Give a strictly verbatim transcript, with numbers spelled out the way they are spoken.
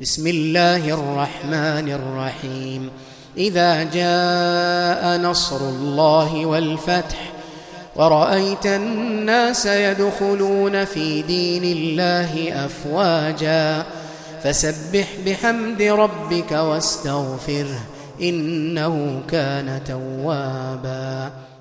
بسم الله الرحمن الرحيم إذا جاء نصر الله والفتح ورأيت الناس يدخلون في دين الله أفواجا فسبح بحمد ربك واستغفره إنه كان توابا.